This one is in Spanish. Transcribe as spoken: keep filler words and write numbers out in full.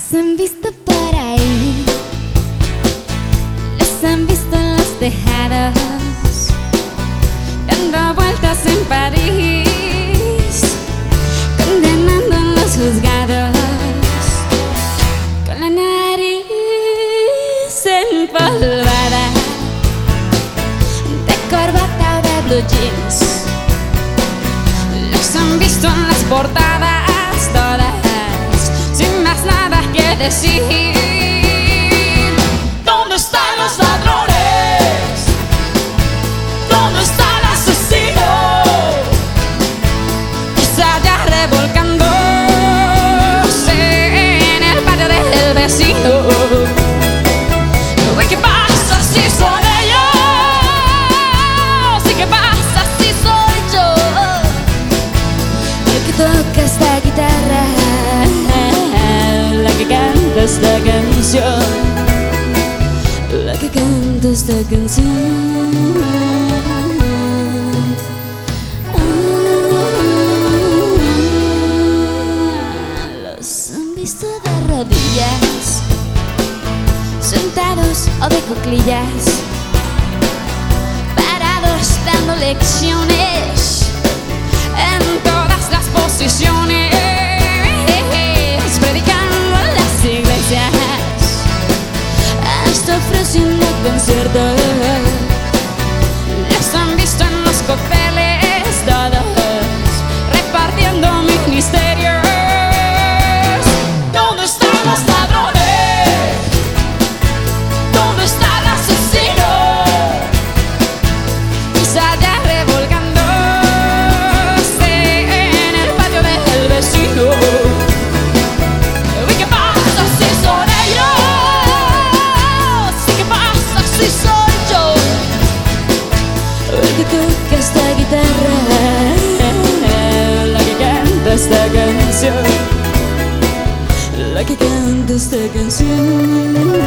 Los han visto por ahí, los han visto en los tejados, dando vueltas en París, condenando en los juzgados, con la nariz empolvada, de corbata o de blue jeans. Los han visto en las portadas todas, sin más nada que decir. ¿Dónde están los ladrones? ¿Dónde está el asesino? Quizá ya revolcándose en el patio del vecino. ¿Y qué pasa si son ellos? ¿Y qué pasa si soy yo? El que toca esta guitarra, la que canta esta canción, la que canta esta canción. Los han visto de rodillas, sentados o de cuclillas, parados dando lecciones en todas las posiciones, predicando en las iglesias, hasta ofreciendo conciertos. Los han visto en los cócteles todos, repartiendo ministerios. ¿Dónde están los ladrones? ¿Dónde está el asesino? Quizá ya revolcándose en el patio del vecino. ¿Y qué pasa si son ellos? ¿Y qué pasa si soy yo? El que toca esta guitarra, la que canta esta canción, la que canta esta canción.